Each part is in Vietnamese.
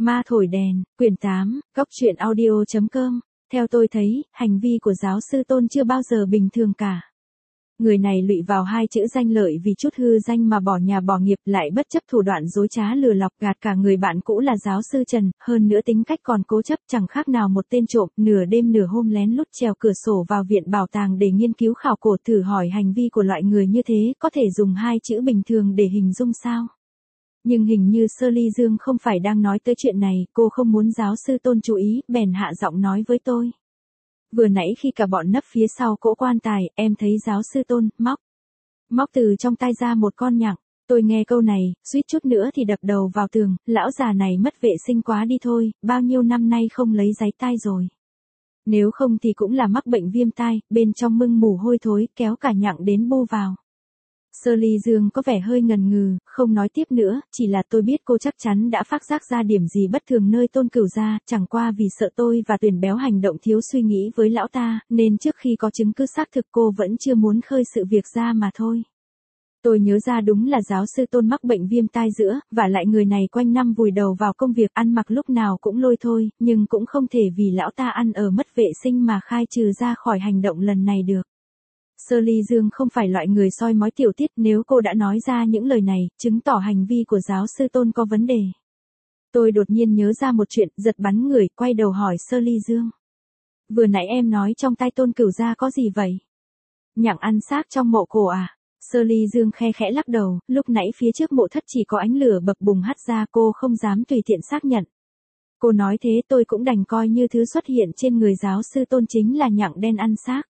Ma thổi đèn, quyển 8, góc truyện audio.com. Theo tôi thấy, hành vi của giáo sư Tôn chưa bao giờ bình thường cả. Người này lụy vào hai chữ danh lợi vì chút hư danh mà bỏ nhà bỏ nghiệp, lại bất chấp thủ đoạn dối trá lừa lọc gạt cả người bạn cũ là giáo sư Trần, hơn nữa tính cách còn cố chấp, chẳng khác nào một tên trộm, nửa đêm nửa hôm lén lút trèo cửa sổ vào viện bảo tàng để nghiên cứu khảo cổ. Thử hỏi hành vi của loại người như thế có thể dùng hai chữ bình thường để hình dung sao? Nhưng hình như Shirley Dương không phải đang nói tới chuyện này, cô không muốn giáo sư Tôn chú ý, bèn hạ giọng nói với tôi. Vừa nãy khi cả bọn nấp phía sau cỗ quan tài, em thấy giáo sư Tôn móc từ trong tay ra một con nhặng. Tôi nghe câu này, suýt chút nữa thì đập đầu vào tường, lão già này mất vệ sinh quá đi thôi, bao nhiêu năm nay không lấy giấy tai rồi. Nếu không thì cũng là mắc bệnh viêm tai, bên trong mưng mù hôi thối, kéo cả nhặng đến bu vào. Shirley Dương có vẻ hơi ngần ngừ, không nói tiếp nữa, chỉ là tôi biết cô chắc chắn đã phát giác ra điểm gì bất thường nơi Tôn Cửu gia, chẳng qua vì sợ tôi và Tuyển Béo hành động thiếu suy nghĩ với lão ta, nên trước khi có chứng cứ xác thực cô vẫn chưa muốn khơi sự việc ra mà thôi. Tôi nhớ ra đúng là giáo sư Tôn mắc bệnh viêm tai giữa, và lại người này quanh năm vùi đầu vào công việc, ăn mặc lúc nào cũng lôi thôi, nhưng cũng không thể vì lão ta ăn ở mất vệ sinh mà khai trừ ra khỏi hành động lần này được. Shirley Dương không phải loại người soi mói tiểu tiết, nếu cô đã nói ra những lời này, chứng tỏ hành vi của giáo sư Tôn có vấn đề. Tôi đột nhiên nhớ ra một chuyện, giật bắn người, quay đầu hỏi Shirley Dương. Vừa nãy em nói trong tay Tôn Cửu gia có gì vậy? Nhặng ăn xác trong mộ cổ à? Shirley Dương khe khẽ lắc đầu, lúc nãy phía trước mộ thất chỉ có ánh lửa bập bùng hắt ra, cô không dám tùy tiện xác nhận. Cô nói thế tôi cũng đành coi như thứ xuất hiện trên người giáo sư Tôn chính là nhặng đen ăn xác.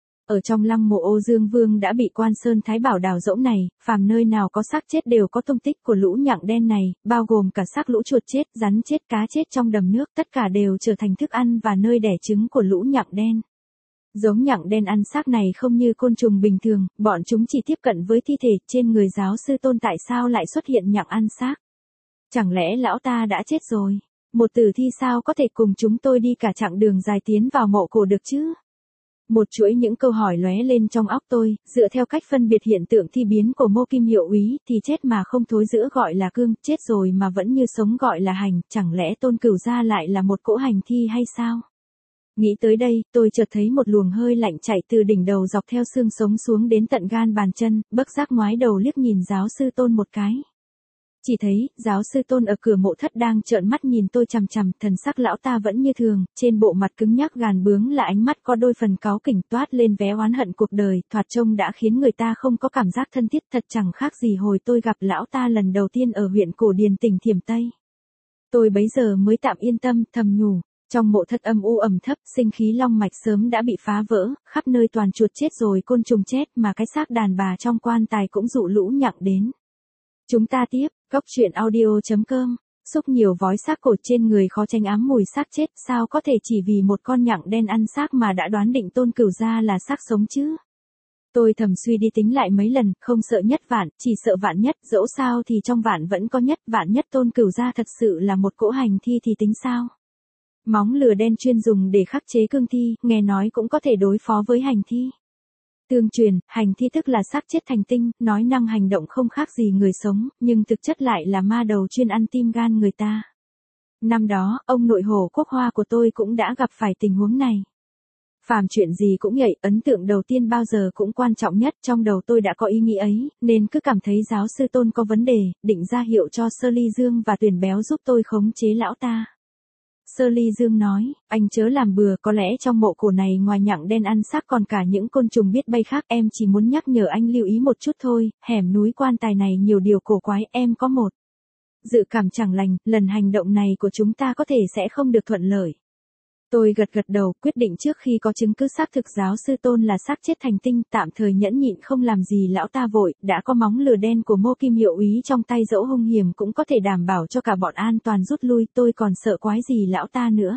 Ở trong lăng mộ Ô Dương Vương đã bị Quan Sơn Thái Bảo đào rỗng này, phàm nơi nào có xác chết đều có tung tích của lũ nhặng đen này, bao gồm cả xác lũ chuột chết, rắn chết, cá chết trong đầm nước, tất cả đều trở thành thức ăn và nơi đẻ trứng của lũ nhặng đen. Giống nhặng đen ăn xác này không như côn trùng bình thường, bọn chúng chỉ tiếp cận với thi thể. Trên người giáo sư Tôn tại sao lại xuất hiện nhặng ăn xác? Chẳng lẽ lão ta đã chết rồi? Một tử thi sao có thể cùng chúng tôi đi cả chặng đường dài tiến vào mộ cổ được chứ? Một chuỗi những câu hỏi lóe lên trong óc tôi, dựa theo cách phân biệt hiện tượng thi biến của Mô Kim Hiệu úy, thì chết mà không thối rữa gọi là cương, chết rồi mà vẫn như sống gọi là hành, chẳng lẽ Tôn Cửu gia lại là một cỗ hành thi hay sao? Nghĩ tới đây, tôi chợt thấy một luồng hơi lạnh chạy từ đỉnh đầu dọc theo xương sống xuống đến tận gan bàn chân, bất giác ngoái đầu liếc nhìn giáo sư Tôn một cái. Chỉ thấy, giáo sư Tôn ở cửa mộ thất đang trợn mắt nhìn tôi chằm chằm, thần sắc lão ta vẫn như thường, trên bộ mặt cứng nhắc gàn bướng là ánh mắt có đôi phần cáu kỉnh toát lên vé oán hận cuộc đời, thoạt trông đã khiến người ta không có cảm giác thân thiết, thật chẳng khác gì hồi tôi gặp lão ta lần đầu tiên ở huyện Cổ Điền tỉnh Thiểm Tây. Tôi bấy giờ mới tạm yên tâm, thầm nhủ, trong mộ thất âm u ẩm thấp, sinh khí long mạch sớm đã bị phá vỡ, khắp nơi toàn chuột chết rồi côn trùng chết mà cái xác đàn bà trong quan tài cũng dụ lũ nhặng đến. Chúng ta tiếp, góc truyện audio.com, xúc nhiều vói xác cổ trên người khó tránh ám mùi xác chết, sao có thể chỉ vì một con nhặng đen ăn xác mà đã đoán định Tôn Cửu gia là xác sống chứ? Tôi thầm suy đi tính lại mấy lần, không sợ nhất vạn, chỉ sợ vạn nhất, dẫu sao thì trong vạn vẫn có nhất, vạn nhất Tôn Cửu gia thật sự là một cỗ hành thi thì tính sao? Móng lừa đen chuyên dùng để khắc chế cương thi, nghe nói cũng có thể đối phó với hành thi. Tương truyền, hành thi tức là xác chết thành tinh, nói năng hành động không khác gì người sống, nhưng thực chất lại là ma đầu chuyên ăn tim gan người ta. Năm đó, ông nội Hồ Quốc Hoa của tôi cũng đã gặp phải tình huống này. Phàm chuyện gì cũng vậy, ấn tượng đầu tiên bao giờ cũng quan trọng nhất, trong đầu tôi đã có ý nghĩ ấy, nên cứ cảm thấy giáo sư Tôn có vấn đề, định ra hiệu cho Shirley Dương và Tuyển Béo giúp tôi khống chế lão ta. Shirley Dương nói, anh chớ làm bừa, có lẽ trong mộ cổ này ngoài nhặng đen ăn xác còn cả những côn trùng biết bay khác, em chỉ muốn nhắc nhở anh lưu ý một chút thôi, hẻm núi quan tài này nhiều điều cổ quái, em có một dự cảm chẳng lành, lần hành động này của chúng ta có thể sẽ không được thuận lợi. Tôi gật đầu, quyết định trước khi có chứng cứ xác thực giáo sư Tôn là xác chết thành tinh, tạm thời nhẫn nhịn không làm gì lão ta vội, đã có móng lừa đen của Mô Kim Hiệu úy trong tay dẫu hung hiểm cũng có thể đảm bảo cho cả bọn an toàn rút lui, tôi còn sợ quái gì lão ta nữa.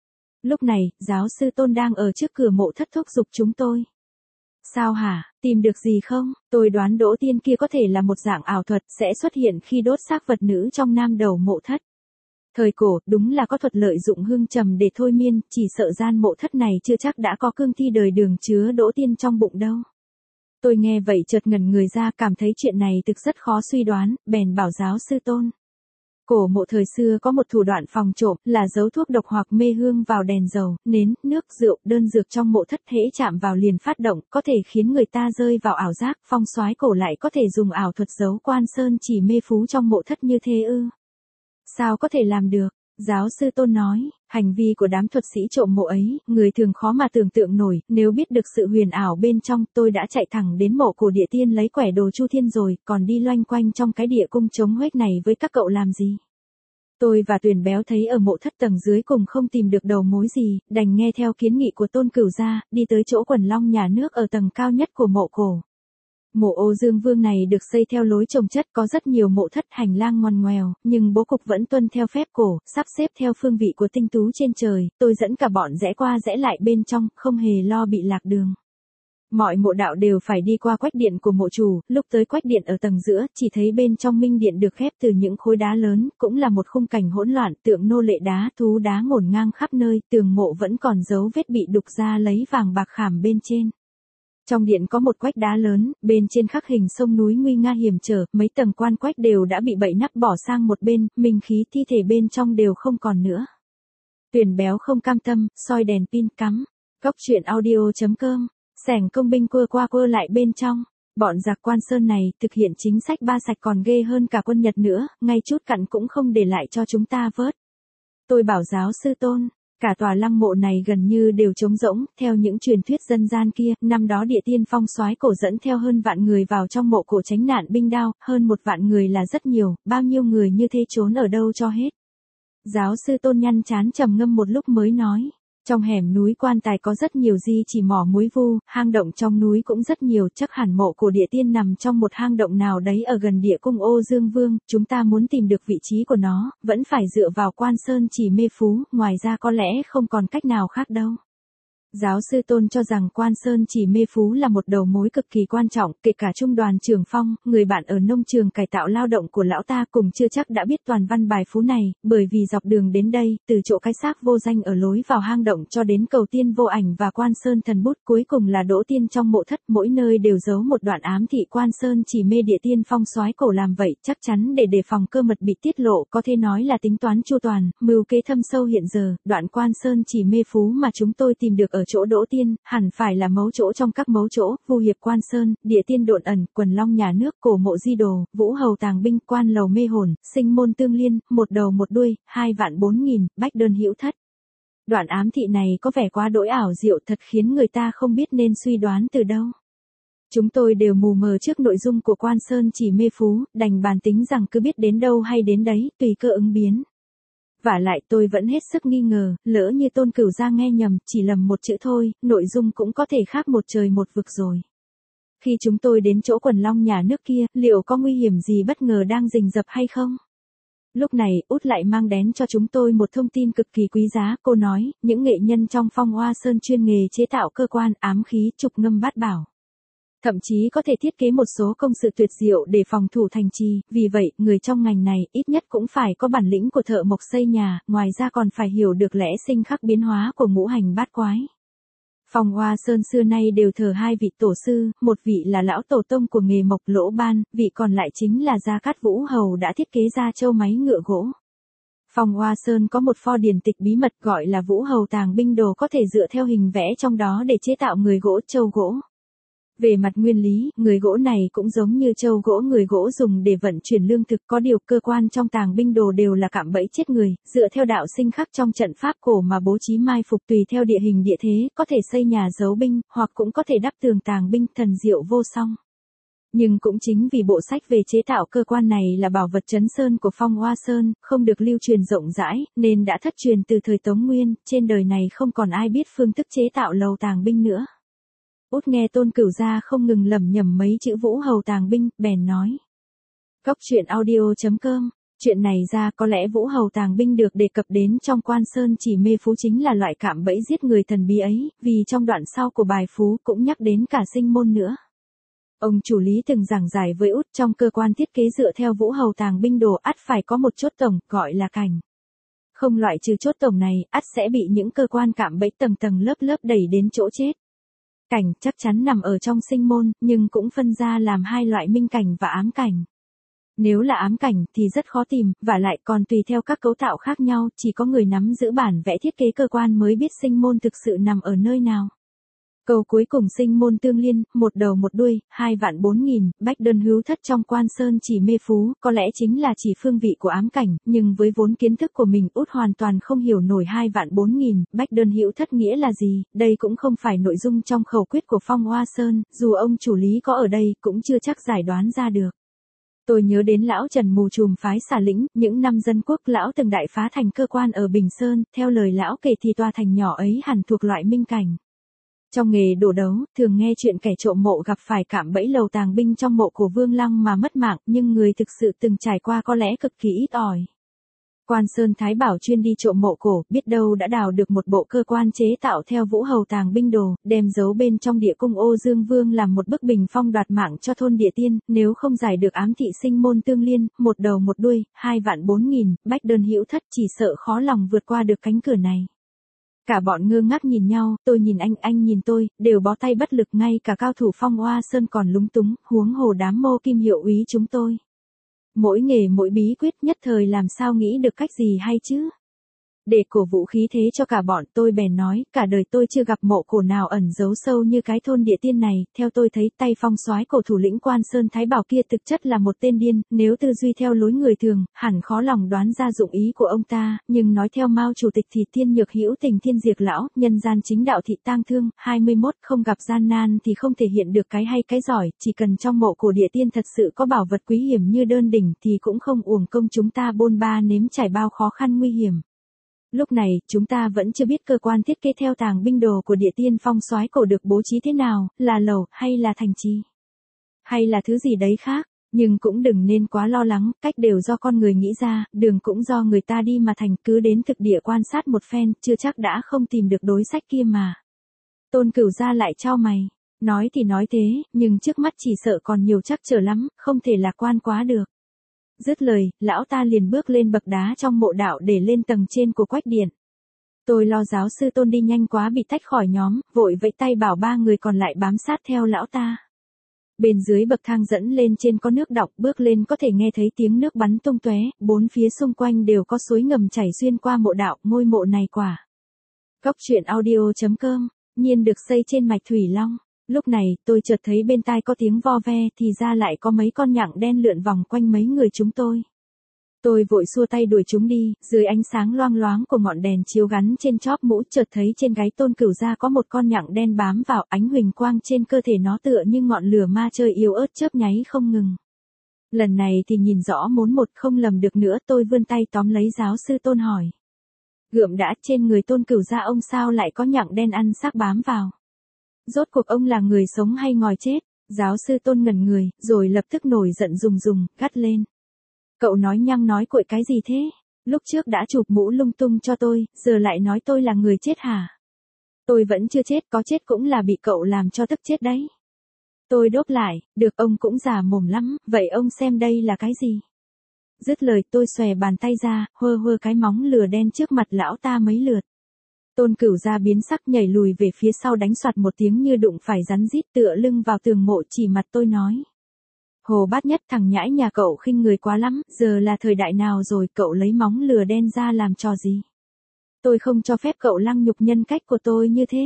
Lúc này, giáo sư Tôn đang ở trước cửa mộ thất thúc giục chúng tôi. Sao hả, tìm được gì không? Tôi đoán Đỗ Tiên kia có thể là một dạng ảo thuật sẽ xuất hiện khi đốt xác vật nữ trong nam đầu mộ thất. Thời cổ, đúng là có thuật lợi dụng hương trầm để thôi miên, chỉ sợ gian mộ thất này chưa chắc đã có cương thi đời đường chứa Đỗ Tiên trong bụng đâu. Tôi nghe vậy chợt ngẩn người ra, cảm thấy chuyện này thực rất khó suy đoán, bèn bảo giáo sư Tôn. Cổ mộ thời xưa có một thủ đoạn phòng trộm là giấu thuốc độc hoặc mê hương vào đèn dầu, nến, nước, rượu, đơn dược trong mộ thất hễ chạm vào liền phát động, có thể khiến người ta rơi vào ảo giác. Phong soái cổ lại có thể dùng ảo thuật giấu quan sơn chỉ mê phú trong mộ thất như thế ư? Sao có thể làm được? Giáo sư Tôn nói, hành vi của đám thuật sĩ trộm mộ ấy, người thường khó mà tưởng tượng nổi, nếu biết được sự huyền ảo bên trong, tôi đã chạy thẳng đến mộ cổ địa tiên lấy quẻ đồ Chu Thiên rồi, còn đi loanh quanh trong cái địa cung trống huếch này với các cậu làm gì? Tôi và Tuyền Béo thấy ở mộ thất tầng dưới cùng không tìm được đầu mối gì, đành nghe theo kiến nghị của Tôn Cửu gia, đi tới chỗ quần long nhà nước ở tầng cao nhất của mộ cổ. Mộ Ô Dương Vương này được xây theo lối chồng chất, có rất nhiều mộ thất, hành lang ngoằn ngoèo, nhưng bố cục vẫn tuân theo phép cổ, sắp xếp theo phương vị của tinh tú trên trời. Tôi dẫn cả bọn rẽ qua rẽ lại bên trong, không hề lo bị lạc đường. Mọi mộ đạo đều phải đi qua quách điện của mộ chủ, lúc tới quách điện ở tầng giữa, chỉ thấy bên trong minh điện được khép từ những khối đá lớn, cũng là một khung cảnh hỗn loạn, tượng nô lệ đá, thú đá ngổn ngang khắp nơi, tường mộ vẫn còn dấu vết bị đục ra lấy vàng bạc khảm bên trên. Trong điện có một quách đá lớn, bên trên khắc hình sông núi nguy nga hiểm trở, mấy tầng quan quách đều đã bị bậy nắp bỏ sang một bên, minh khí thi thể bên trong đều không còn nữa. Tuyền Béo không cam tâm, soi đèn pin cắm. Góc truyện audio.com. Sảnh công binh quơ qua quơ lại bên trong. Bọn giặc Quan Sơn này thực hiện chính sách ba sạch còn ghê hơn cả quân Nhật nữa, ngay chút cặn cũng không để lại cho chúng ta vớt. Tôi bảo giáo sư Tôn. Cả tòa lăng mộ này gần như đều trống rỗng, theo những truyền thuyết dân gian kia, năm đó địa tiên phong soái cổ dẫn theo hơn vạn người vào trong mộ cổ tránh nạn binh đao, hơn 1 vạn người là rất nhiều, bao nhiêu người như thế trốn ở đâu cho hết. Giáo sư Tôn nhăn trán trầm ngâm một lúc mới nói. Trong hẻm núi Quan Tài có rất nhiều di chỉ mỏ muối vu, hang động trong núi cũng rất nhiều, chắc hẳn mộ của địa tiên nằm trong một hang động nào đấy ở gần địa cung Ô Dương Vương, chúng ta muốn tìm được vị trí của nó, vẫn phải dựa vào Quan Sơn chỉ mê phú, ngoài ra có lẽ không còn cách nào khác đâu. Giáo sư Tôn cho rằng Quan Sơn chỉ mê phú là một đầu mối cực kỳ quan trọng, kể cả trung đoàn Trường Phong, người bạn ở nông trường cải tạo lao động của lão ta cùng chưa chắc đã biết toàn văn bài phú này, bởi vì dọc đường đến đây, từ chỗ cái xác vô danh ở lối vào hang động cho đến cầu tiên vô ảnh và Quan Sơn thần bút, cuối cùng là đỗ tiên trong mộ thất, mỗi nơi đều giấu một đoạn ám thị Quan Sơn chỉ mê địa tiên phong soái cổ làm vậy, chắc chắn để đề phòng cơ mật bị tiết lộ, có thể nói là tính toán chu toàn, mưu kế thâm sâu. Hiện giờ, đoạn Quan Sơn chỉ mê phú mà chúng tôi tìm được ở chỗ đỗ tiên, hẳn phải là mấu chỗ trong các mấu chỗ, vu hiệp Quan Sơn, địa tiên độn ẩn, quần long nhà nước, cổ mộ di đồ, vũ hầu tàng binh, quan lầu mê hồn, sinh môn tương liên, một đầu một đuôi, 2.400.000, bách đơn hữu thất. Đoạn ám thị này có vẻ quá đỗi ảo diệu, thật khiến người ta không biết nên suy đoán từ đâu. Chúng tôi đều mù mờ trước nội dung của Quan Sơn chỉ mê phú, đành bàn tính rằng cứ biết đến đâu hay đến đấy, tùy cơ ứng biến. Vả lại tôi vẫn hết sức nghi ngờ, lỡ như Tôn Cửu gia nghe nhầm, chỉ lầm một chữ thôi, nội dung cũng có thể khác một trời một vực rồi. Khi chúng tôi đến chỗ quần long nhà nước kia, liệu có nguy hiểm gì bất ngờ đang rình rập hay không? Lúc này, Út lại mang đến cho chúng tôi một thông tin cực kỳ quý giá, cô nói, những nghệ nhân trong Phong Hoa Sơn chuyên nghề chế tạo cơ quan, ám khí, trục ngâm bát bảo. Thậm chí có thể thiết kế một số công sự tuyệt diệu để phòng thủ thành trì, vì vậy, người trong ngành này ít nhất cũng phải có bản lĩnh của thợ mộc xây nhà, ngoài ra còn phải hiểu được lẽ sinh khắc biến hóa của ngũ hành bát quái. Phong Hoa Sơn xưa nay đều thờ 2 vị tổ sư, một vị là lão tổ tông của nghề mộc Lỗ Ban, vị còn lại chính là Gia Cát Vũ Hầu đã thiết kế ra châu máy ngựa gỗ. Phong Hoa Sơn có một pho điển tịch bí mật gọi là Vũ Hầu tàng binh đồ, có thể dựa theo hình vẽ trong đó để chế tạo người gỗ, châu gỗ. Về mặt nguyên lý, người gỗ này cũng giống như châu gỗ, người gỗ dùng để vận chuyển lương thực, có điều cơ quan trong tàng binh đồ đều là cạm bẫy chết người, dựa theo đạo sinh khắc trong trận pháp cổ mà bố trí mai phục, tùy theo địa hình địa thế, có thể xây nhà giấu binh, hoặc cũng có thể đắp tường tàng binh, thần diệu vô song. Nhưng cũng chính vì bộ sách về chế tạo cơ quan này là bảo vật trấn sơn của Phong Hoa Sơn, không được lưu truyền rộng rãi, nên đã thất truyền từ thời Tống Nguyên, trên đời này không còn ai biết phương thức chế tạo lầu tàng binh nữa. Út nghe Tôn Cửu gia không ngừng lẩm nhẩm mấy chữ Vũ Hầu tàng binh, bèn nói. Góc truyện audio.com. Chuyện này ra có lẽ Vũ Hầu tàng binh được đề cập đến trong Quan Sơn chỉ mê phú chính là loại cạm bẫy giết người thần bí ấy, vì trong đoạn sau của bài phú cũng nhắc đến cả sinh môn nữa. Ông chủ lý từng giảng giải với Út, trong cơ quan thiết kế dựa theo Vũ Hầu tàng binh đồ ắt phải có một chốt tổng, gọi là cảnh. Không loại trừ chốt tổng này, ắt sẽ bị những cơ quan cạm bẫy tầng tầng lớp lớp đẩy đến chỗ chết. Cảnh chắc chắn nằm ở trong sinh môn, nhưng cũng phân ra làm 2 loại, minh cảnh và ám cảnh. Nếu là ám cảnh thì rất khó tìm, và lại còn tùy theo các cấu tạo khác nhau, chỉ có người nắm giữ bản vẽ thiết kế cơ quan mới biết sinh môn thực sự nằm ở nơi nào. Câu cuối cùng sinh môn tương liên, một đầu một đuôi, 2.400.000, bách đơn hữu thất trong quan sơn chỉ mê phú, có lẽ chính là chỉ phương vị của ám cảnh, nhưng với vốn kiến thức của mình út hoàn toàn không hiểu nổi 2.400.000, bách đơn hữu thất nghĩa là gì, đây cũng không phải nội dung trong khẩu quyết của Phong Hoa Sơn, dù ông chủ lý có ở đây cũng chưa chắc giải đoán ra được. Tôi nhớ đến lão Trần mù trùm phái Xà Lĩnh, những năm dân quốc lão từng đại phá thành cơ quan ở Bình Sơn, theo lời lão kể thì tòa thành nhỏ ấy hẳn thuộc loại minh cảnh. Trong nghề đổ đấu, thường nghe chuyện kẻ trộm mộ gặp phải cạm bẫy lầu tàng binh trong mộ của Vương Lăng mà mất mạng, nhưng người thực sự từng trải qua có lẽ cực kỳ ít ỏi. Quan Sơn Thái Bảo chuyên đi trộm mộ cổ, biết đâu đã đào được một bộ cơ quan chế tạo theo Vũ Hầu tàng binh đồ, đem giấu bên trong địa cung Ô Dương Vương làm một bức bình phong đoạt mạng cho thôn địa tiên, nếu không giải được ám thị sinh môn tương liên, một đầu một đuôi, 2.400.000, bách đơn hữu thất, chỉ sợ khó lòng vượt qua được cánh cửa này. Cả bọn ngơ ngác nhìn nhau, tôi nhìn anh nhìn tôi, đều bó tay bất lực, ngay cả cao thủ Phong Hoa Sơn còn lúng túng, huống hồ đám Mô Kim hiệu úy chúng tôi. Mỗi nghề mỗi bí quyết, nhất thời làm sao nghĩ được cách gì hay chứ? Để cổ vũ khí thế cho cả bọn, tôi bèn nói, cả đời tôi chưa gặp mộ cổ nào ẩn giấu sâu như cái thôn địa tiên này, theo tôi thấy tay phong soái cổ thủ lĩnh Quan Sơn Thái Bảo kia thực chất là một tên điên, nếu tư duy theo lối người thường, hẳn khó lòng đoán ra dụng ý của ông ta, nhưng nói theo Mao chủ tịch thì tiên nhược hữu tình thiên diệt lão, nhân gian chính đạo thị tang thương, 21 không gặp gian nan thì không thể hiện được cái hay cái giỏi, chỉ cần trong mộ cổ địa tiên thật sự có bảo vật quý hiểm như đơn đỉnh thì cũng không uổng công chúng ta bôn ba nếm trải bao khó khăn nguy hiểm. Lúc này, chúng ta vẫn chưa biết cơ quan thiết kế theo tàng binh đồ của địa tiên phong soái cổ được bố trí thế nào, là lầu, hay là thành trì, hay là thứ gì đấy khác, nhưng cũng đừng nên quá lo lắng, cách đều do con người nghĩ ra, đường cũng do người ta đi mà thành, cứ đến thực địa quan sát một phen, chưa chắc đã không tìm được đối sách kia mà. Tôn Cửu Gia lại chau mày, nói thì nói thế, nhưng trước mắt chỉ sợ còn nhiều trắc trở lắm, không thể lạc quan quá được. Dứt lời, lão ta liền bước lên bậc đá trong mộ đạo để lên tầng trên của quách điện. Tôi lo giáo sư Tôn đi nhanh quá bị tách khỏi nhóm, vội vẫy tay bảo ba người còn lại bám sát theo lão ta. Bên dưới bậc thang dẫn lên trên có nước đọng, bước lên có thể nghe thấy tiếng nước bắn tung tóe, bốn phía xung quanh đều có suối ngầm chảy xuyên qua mộ đạo, ngôi mộ này quả. Góc truyện audio.com, nhiên được xây trên mạch Thủy Long. Lúc này, tôi chợt thấy bên tai có tiếng vo ve, thì ra lại có mấy con nhặng đen lượn vòng quanh mấy người chúng tôi. Tôi vội xua tay đuổi chúng đi, dưới ánh sáng loang loáng của ngọn đèn chiếu gắn trên chóp mũ, chợt thấy trên gáy Tôn Cửu Gia có một con nhặng đen bám vào, ánh huỳnh quang trên cơ thể nó tựa như ngọn lửa ma chơi yếu ớt chớp nháy không ngừng. Lần này thì nhìn rõ mốn một, không lầm được nữa, tôi vươn tay tóm lấy giáo sư Tôn hỏi. Gượm đã, trên người Tôn Cửu Gia ông sao lại có nhặng đen ăn xác bám vào? Rốt cuộc ông là người sống hay ngòi chết? Giáo sư Tôn ngẩn người, rồi lập tức nổi giận rùng, gắt lên. Cậu nói nhăng nói cuội cái gì thế? Lúc trước đã chụp mũ lung tung cho tôi, giờ lại nói tôi là người chết hả? Tôi vẫn chưa chết, có chết cũng là bị cậu làm cho tức chết đấy. Tôi đốt lại, được, ông cũng già mồm lắm, vậy ông xem đây là cái gì? Dứt lời tôi xòe bàn tay ra, hơ cái móng lừa đen trước mặt lão ta mấy lượt. Tôn Cửu Gia biến sắc nhảy lùi về phía sau đánh soạt một tiếng như đụng phải rắn rít, tựa lưng vào tường mộ chỉ mặt tôi nói. Hồ Bát Nhất, thằng nhãi nhà cậu khinh người quá lắm, giờ là thời đại nào rồi, cậu lấy móng lừa đen ra làm trò gì? Tôi không cho phép cậu lăng nhục nhân cách của tôi như thế.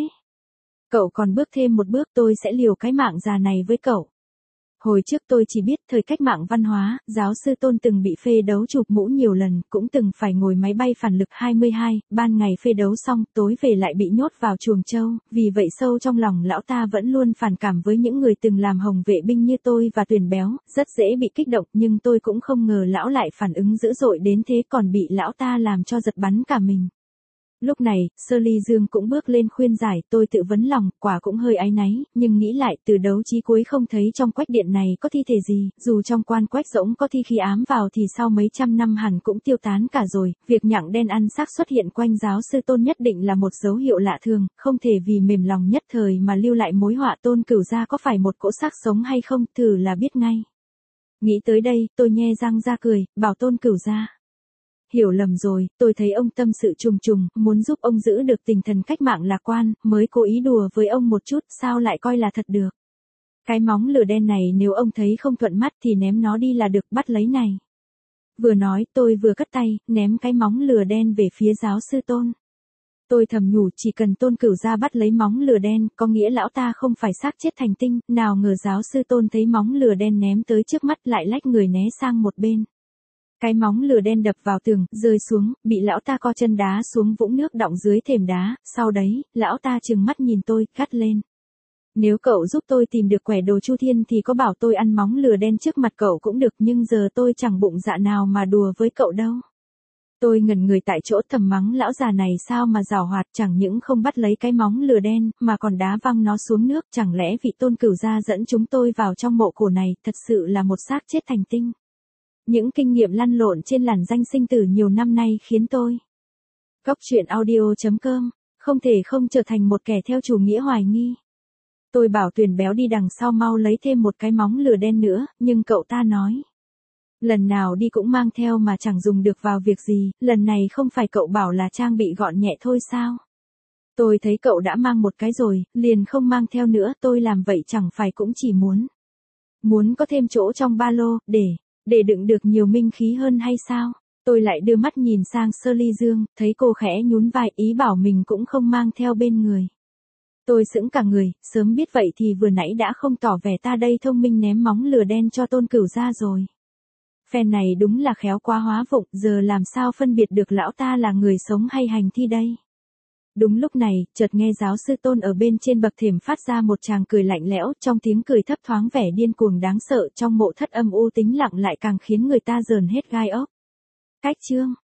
Cậu còn bước thêm một bước tôi sẽ liều cái mạng già này với cậu. Hồi trước tôi chỉ biết thời cách mạng văn hóa, giáo sư Tôn từng bị phê đấu chụp mũ nhiều lần, cũng từng phải ngồi máy bay phản lực 22, ban ngày phê đấu xong, tối về lại bị nhốt vào chuồng trâu, vì vậy sâu trong lòng lão ta vẫn luôn phản cảm với những người từng làm hồng vệ binh như tôi và Tuyền Béo, rất dễ bị kích động, nhưng tôi cũng không ngờ lão lại phản ứng dữ dội đến thế, còn bị lão ta làm cho giật bắn cả mình. Lúc này, Sơ Ly Dương cũng bước lên khuyên giải, tôi tự vấn lòng, quả cũng hơi áy náy, nhưng nghĩ lại, từ đấu chí cuối không thấy trong quách điện này có thi thể gì, dù trong quan quách rỗng có thi khí ám vào thì sau mấy trăm năm hẳn cũng tiêu tán cả rồi, việc nhặng đen ăn xác xuất hiện quanh giáo sư Tôn nhất định là một dấu hiệu lạ thường, không thể vì mềm lòng nhất thời mà lưu lại mối họa. Tôn Cửu Gia có phải một cỗ xác sống hay không, thử là biết ngay. Nghĩ tới đây, tôi nhe răng ra cười, bảo Tôn Cửu Gia. Hiểu lầm rồi, tôi thấy ông tâm sự trùng, muốn giúp ông giữ được tinh thần cách mạng lạc quan, mới cố ý đùa với ông một chút, sao lại coi là thật được. Cái móng lửa đen này nếu ông thấy không thuận mắt thì ném nó đi là được, bắt lấy này. Vừa nói tôi vừa cất tay, ném cái móng lửa đen về phía giáo sư Tôn. Tôi thầm nhủ chỉ cần Tôn Cửu Gia bắt lấy móng lửa đen, có nghĩa lão ta không phải xác chết thành tinh, nào ngờ giáo sư Tôn thấy móng lửa đen ném tới trước mắt lại lách người né sang một bên. Cái móng lửa đen đập vào tường, rơi xuống, bị lão ta co chân đá xuống vũng nước đọng dưới thềm đá, sau đấy, lão ta trừng mắt nhìn tôi, gắt lên. Nếu cậu giúp tôi tìm được quẻ đồ Chu Thiên thì có bảo tôi ăn móng lửa đen trước mặt cậu cũng được, nhưng giờ tôi chẳng bụng dạ nào mà đùa với cậu đâu. Tôi ngẩn người tại chỗ thầm mắng lão già này sao mà giàu hoạt, chẳng những không bắt lấy cái móng lửa đen, mà còn đá văng nó xuống nước, chẳng lẽ vị Tôn Cửu Gia dẫn chúng tôi vào trong mộ cổ này, thật sự là một xác chết thành tinh. Những kinh nghiệm lăn lộn trên làn danh sinh tử nhiều năm nay khiến tôi goctruyện.audio.com không thể không trở thành một kẻ theo chủ nghĩa hoài nghi. Tôi bảo Tuyền béo đi đằng sau mau lấy thêm một cái móng lửa đen nữa, nhưng cậu ta nói. Lần nào đi cũng mang theo mà chẳng dùng được vào việc gì, lần này không phải cậu bảo là trang bị gọn nhẹ thôi sao? Tôi thấy cậu đã mang một cái rồi, liền không mang theo nữa, tôi làm vậy chẳng phải cũng chỉ muốn có thêm chỗ trong ba lô, để đựng được nhiều minh khí hơn hay sao? Tôi lại đưa mắt nhìn sang Sơ Ly Dương, thấy cô khẽ nhún vai ý bảo mình cũng không mang theo bên người. Tôi sững cả người, sớm biết vậy thì vừa nãy đã không tỏ vẻ ta đây thông minh ném móng lửa đen cho Tôn Cửu Gia rồi. Phen này đúng là khéo quá hóa vụng, giờ làm sao phân biệt được lão ta là người sống hay hành thi đây. Đúng lúc này, chợt nghe giáo sư Tôn ở bên trên bậc thềm phát ra một tràng cười lạnh lẽo, trong tiếng cười thấp thoáng vẻ điên cuồng đáng sợ, trong mộ thất âm u tĩnh lặng lại càng khiến người ta rờn hết gai ốc. Cách chương